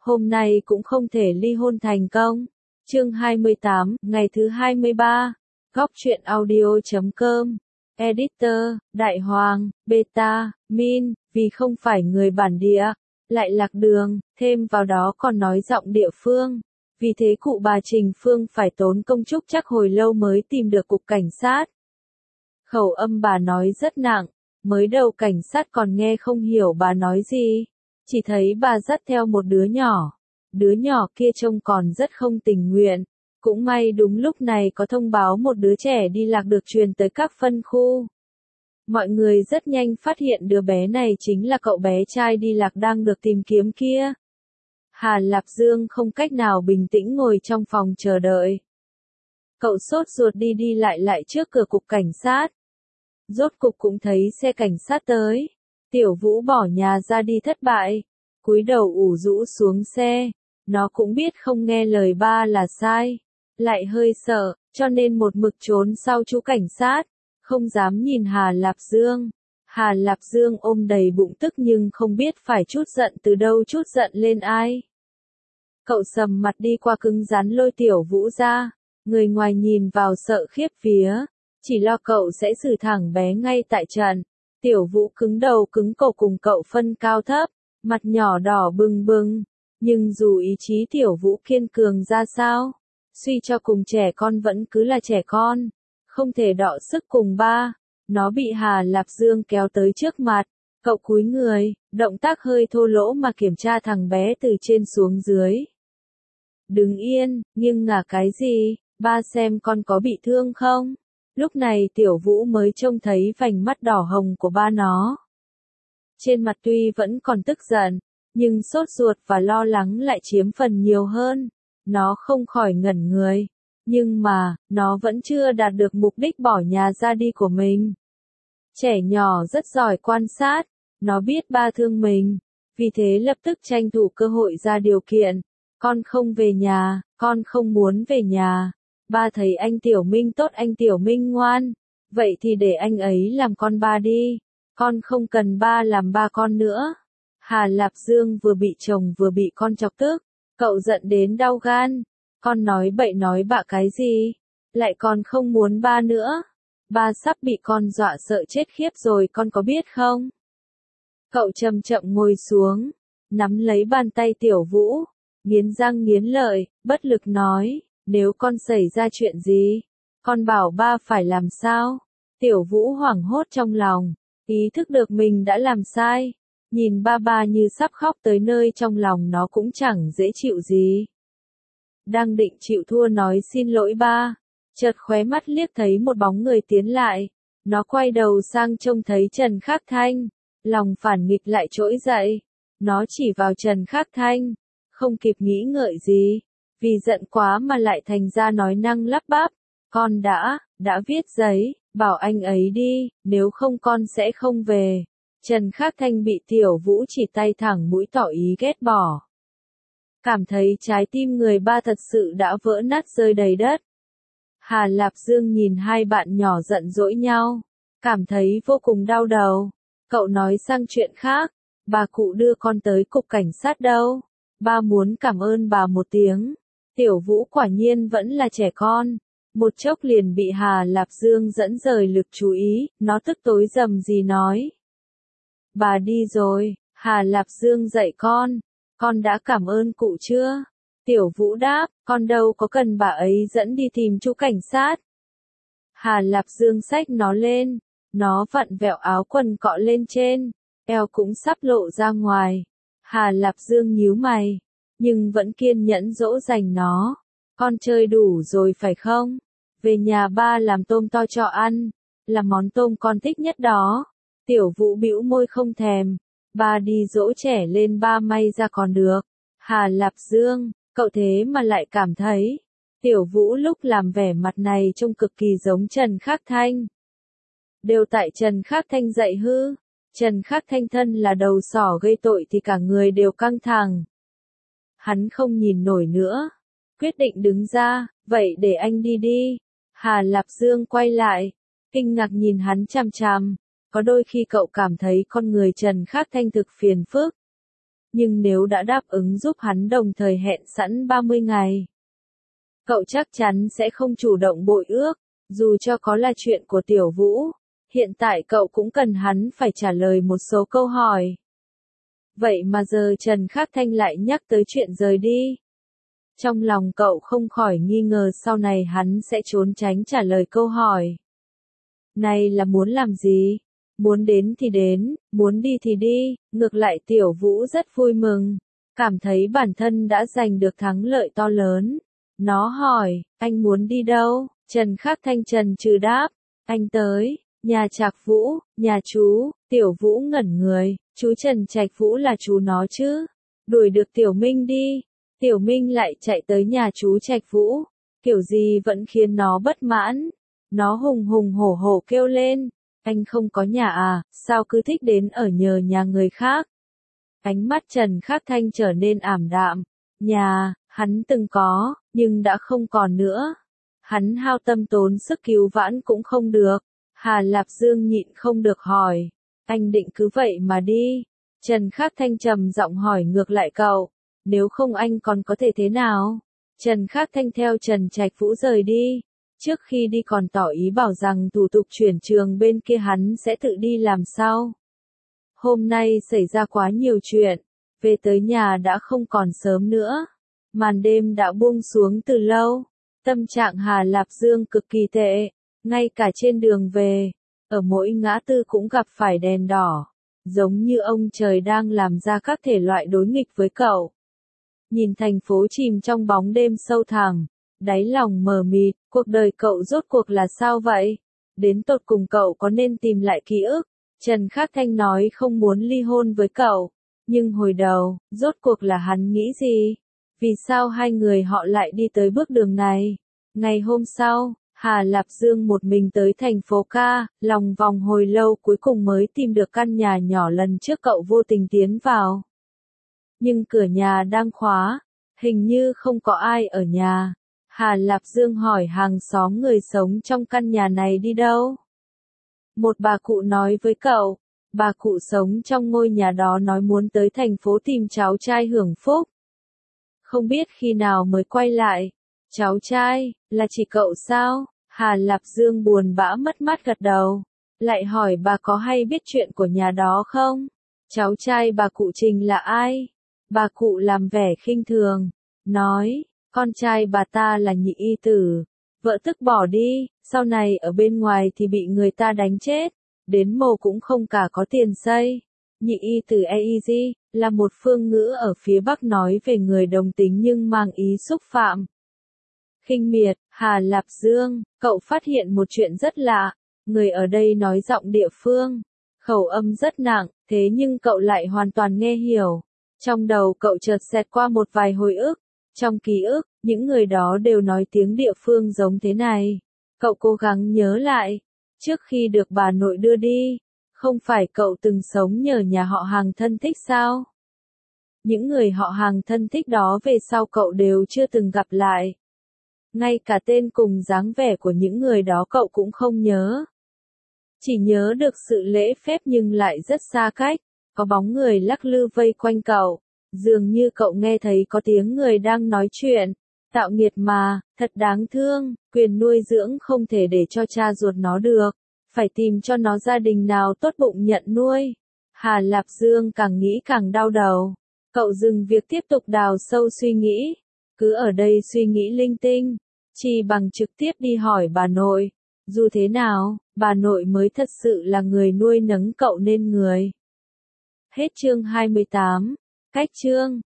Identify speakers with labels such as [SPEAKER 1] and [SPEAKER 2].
[SPEAKER 1] hôm nay cũng không thể ly hôn thành công. Chương 28, ngày thứ 23. Góc truyện audio.com. Editor, Đại Hoàng, Beta, Min, vì không phải người bản địa, lại lạc đường, thêm vào đó còn nói giọng địa phương. Vì thế cụ bà Trình Phương phải tốn công trúc chắc hồi lâu mới tìm được cục cảnh sát. Khẩu âm bà nói rất nặng, mới đầu cảnh sát còn nghe không hiểu bà nói gì, chỉ thấy bà dắt theo một đứa nhỏ kia trông còn rất không tình nguyện. Cũng may đúng lúc này có thông báo một đứa trẻ đi lạc được truyền tới các phân khu. Mọi người rất nhanh phát hiện đứa bé này chính là cậu bé trai đi lạc đang được tìm kiếm kia. Hà Lạp Dương không cách nào bình tĩnh ngồi trong phòng chờ đợi. Cậu sốt ruột đi lại trước cửa cục cảnh sát. Rốt cục cũng thấy xe cảnh sát tới. Tiểu Vũ bỏ nhà ra đi thất bại, cúi đầu ủ rũ xuống xe. Nó cũng biết không nghe lời ba là sai, lại hơi sợ, cho nên một mực trốn sau chú cảnh sát, không dám nhìn Hà Lạp Dương. Hà Lạp Dương ôm đầy bụng tức nhưng không biết phải trút giận từ đâu trút giận lên ai. Cậu sầm mặt đi qua cứng rắn lôi Tiểu Vũ ra, người ngoài nhìn vào sợ khiếp vía, chỉ lo cậu sẽ xử thẳng bé ngay tại trận. Tiểu Vũ cứng đầu cứng cổ cùng cậu phân cao thấp, mặt nhỏ đỏ bừng bừng, nhưng dù ý chí Tiểu Vũ kiên cường ra sao, suy cho cùng trẻ con vẫn cứ là trẻ con, không thể đọ sức cùng ba. Nó bị Hà Lạp Dương kéo tới trước mặt, cậu cúi người, động tác hơi thô lỗ mà kiểm tra thằng bé từ trên xuống dưới. Đứng yên, nhưng ngả cái gì, ba xem con có bị thương không? Lúc này Tiểu Vũ mới trông thấy vành mắt đỏ hồng của ba nó. Trên mặt tuy vẫn còn tức giận, nhưng sốt ruột và lo lắng lại chiếm phần nhiều hơn. Nó không khỏi ngẩn người. Nhưng mà, nó vẫn chưa đạt được mục đích bỏ nhà ra đi của mình. Trẻ nhỏ rất giỏi quan sát, nó biết ba thương mình, vì thế lập tức tranh thủ cơ hội ra điều kiện. Con không về nhà, con không muốn về nhà. Ba thấy anh Tiểu Minh tốt, anh Tiểu Minh ngoan, vậy thì để anh ấy làm con ba đi. Con không cần ba làm ba con nữa. Hà Lạp Dương vừa bị chồng vừa bị con chọc tức, cậu giận đến đau gan. Con nói bậy nói bạ cái gì? Lại còn không muốn ba nữa. Ba sắp bị con dọa sợ chết khiếp rồi con có biết không? Cậu chậm chậm ngồi xuống, nắm lấy bàn tay Tiểu Vũ, nghiến răng nghiến lợi, bất lực nói, nếu con xảy ra chuyện gì, con bảo ba phải làm sao? Tiểu Vũ hoảng hốt trong lòng, ý thức được mình đã làm sai, nhìn ba như sắp khóc tới nơi trong lòng nó cũng chẳng dễ chịu gì. Đang định chịu thua nói xin lỗi ba, chợt khóe mắt liếc thấy một bóng người tiến lại, nó quay đầu sang trông thấy Trần Khắc Thanh, lòng phản nghịch lại trỗi dậy, nó chỉ vào Trần Khắc Thanh, không kịp nghĩ ngợi gì, vì giận quá mà lại thành ra nói năng lắp bắp, con đã viết giấy, bảo anh ấy đi, nếu không con sẽ không về. Trần Khắc Thanh bị Tiểu Vũ chỉ tay thẳng mũi tỏ ý ghét bỏ. Cảm thấy trái tim người ba thật sự đã vỡ nát rơi đầy đất. Hà Lạp Dương nhìn hai bạn nhỏ giận dỗi nhau, cảm thấy vô cùng đau đầu. Cậu nói sang chuyện khác, bà cụ đưa con tới cục cảnh sát đâu, ba muốn cảm ơn bà một tiếng. Tiểu Vũ quả nhiên vẫn là trẻ con, một chốc liền bị Hà Lạp Dương dẫn rời lực chú ý, nó tức tối rầm gì nói. Bà đi rồi, Hà Lạp Dương dạy con đã cảm ơn cụ chưa? Tiểu Vũ đáp, con đâu có cần bà ấy dẫn đi tìm chú cảnh sát. Hà Lạp Dương xách nó lên, nó vặn vẹo áo quần cọ lên trên, eo cũng sắp lộ ra ngoài. Hà Lạp Dương nhíu mày, nhưng vẫn kiên nhẫn dỗ dành nó. Con chơi đủ rồi phải không? Về nhà ba làm tôm to cho ăn, là món tôm con thích nhất đó. Tiểu Vũ bĩu môi không thèm, ba đi dỗ trẻ lên ba may ra còn được. Hà Lạp Dương, cậu thế mà lại cảm thấy, Tiểu Vũ lúc làm vẻ mặt này trông cực kỳ giống Trần Khắc Thanh. Đều tại Trần Khắc Thanh dạy hư. Trần Khắc Thanh thân là đầu sỏ gây tội thì cả người đều căng thẳng. Hắn không nhìn nổi nữa, quyết định đứng ra, vậy để anh đi đi. Hà Lạp Dương quay lại, kinh ngạc nhìn hắn chằm chằm. Có đôi khi cậu cảm thấy con người Trần Khắc Thanh thực phiền phức. nhưng nếu đã đáp ứng giúp hắn đồng thời hẹn sẵn 30 ngày, cậu chắc chắn sẽ không chủ động bội ước, dù cho có là chuyện của Tiểu Vũ. Hiện tại cậu cũng cần hắn phải trả lời một số câu hỏi. Vậy mà giờ Trần Khắc Thanh lại nhắc tới chuyện rời đi. Trong lòng cậu không khỏi nghi ngờ sau này hắn sẽ trốn tránh trả lời câu hỏi. Này là muốn làm gì? Muốn đến thì đến, muốn đi thì đi, ngược lại Tiểu Vũ rất vui mừng, cảm thấy bản thân đã giành được thắng lợi to lớn. Nó hỏi, anh muốn đi đâu? Trần Khắc Thanh trần trừ đáp, anh tới nhà Trạc Vũ, nhà chú. Tiểu Vũ ngẩn người, chú Trần Trạch Vũ là chú nó chứ? Đuổi được Tiểu Minh đi. Tiểu Minh lại chạy tới nhà chú Trạch Vũ, kiểu gì vẫn khiến nó bất mãn. Nó hùng hùng hổ hổ kêu lên, anh không có nhà à, sao cứ thích đến ở nhờ nhà người khác? Ánh mắt Trần Khắc Thanh trở nên ảm đạm. Nhà, hắn từng có, nhưng đã không còn nữa. Hắn hao tâm tốn sức cứu vãn cũng không được. Hà Lạp Dương nhịn không được hỏi, anh định cứ vậy mà đi? Trần Khắc Thanh trầm giọng hỏi ngược lại cậu, nếu không anh còn có thể thế nào? Trần Khắc Thanh theo Trần Trạch Vũ rời đi. Trước khi đi còn tỏ ý bảo rằng thủ tục chuyển trường bên kia hắn sẽ tự đi làm sau. Hôm nay xảy ra quá nhiều chuyện, về tới nhà đã không còn sớm nữa. Màn đêm đã buông xuống từ lâu, tâm trạng Hà Lạp Dương cực kỳ tệ, ngay cả trên đường về, ở mỗi ngã tư cũng gặp phải đèn đỏ, giống như ông trời đang làm ra các thể loại đối nghịch với cậu. Nhìn thành phố chìm trong bóng đêm sâu thẳm, đáy lòng mờ mịt, cuộc đời cậu rốt cuộc là sao vậy? Đến tột cùng cậu có nên tìm lại ký ức? Trần Khắc Thanh nói không muốn ly hôn với cậu, nhưng hồi đầu, rốt cuộc là hắn nghĩ gì? Vì sao hai người họ lại đi tới bước đường này? Ngày hôm sau, Hà Lạp Dương một mình tới thành phố ca, lòng vòng hồi lâu cuối cùng mới tìm được căn nhà nhỏ lần trước cậu vô tình tiến vào. Nhưng cửa nhà đang khóa, hình như không có ai ở nhà. Hà Lạp Dương hỏi hàng xóm người sống trong căn nhà này đi đâu. Một bà cụ nói với cậu, bà cụ sống trong ngôi nhà đó nói muốn tới thành phố tìm cháu trai hưởng phúc. Không biết khi nào mới quay lại. Cháu trai, là chỉ cậu sao? Hà Lạp Dương buồn bã mất mát gật đầu. Lại hỏi bà có hay biết chuyện của nhà đó không? Cháu trai bà cụ Trình là ai? Bà cụ làm vẻ khinh thường, nói, con trai bà ta là Nhị Y Tử. Vợ tức bỏ đi, sau này ở bên ngoài thì bị người ta đánh chết, đến mồ cũng không cả có tiền xây. Nhị Y Tử EIG, là một phương ngữ ở phía Bắc nói về người đồng tính nhưng mang ý xúc phạm. Khinh miệt, Hà Lạp Dương, cậu phát hiện một chuyện rất lạ, người ở đây nói giọng địa phương, khẩu âm rất nặng, thế nhưng cậu lại hoàn toàn nghe hiểu. Trong đầu cậu chợt xẹt qua một vài hồi ức, trong ký ức, những người đó đều nói tiếng địa phương giống thế này. Cậu cố gắng nhớ lại, trước khi được bà nội đưa đi, không phải cậu từng sống nhờ nhà họ hàng thân thích sao? Những người họ hàng thân thích đó về sau cậu đều chưa từng gặp lại. Ngay cả tên cùng dáng vẻ của những người đó cậu cũng không nhớ. Chỉ nhớ được sự lễ phép nhưng lại rất xa cách, có bóng người lắc lư vây quanh cậu, dường như cậu nghe thấy có tiếng người đang nói chuyện. Tạo nghiệt mà, thật đáng thương, quyền nuôi dưỡng không thể để cho cha ruột nó được, phải tìm cho nó gia đình nào tốt bụng nhận nuôi. Hà Lạp Dương càng nghĩ càng đau đầu, cậu dừng việc tiếp tục đào sâu suy nghĩ, cứ ở đây suy nghĩ linh tinh, chỉ bằng trực tiếp đi hỏi bà nội. Dù thế nào, bà nội mới thật sự là người nuôi nấng cậu nên người. Hết chương 28. Cách chương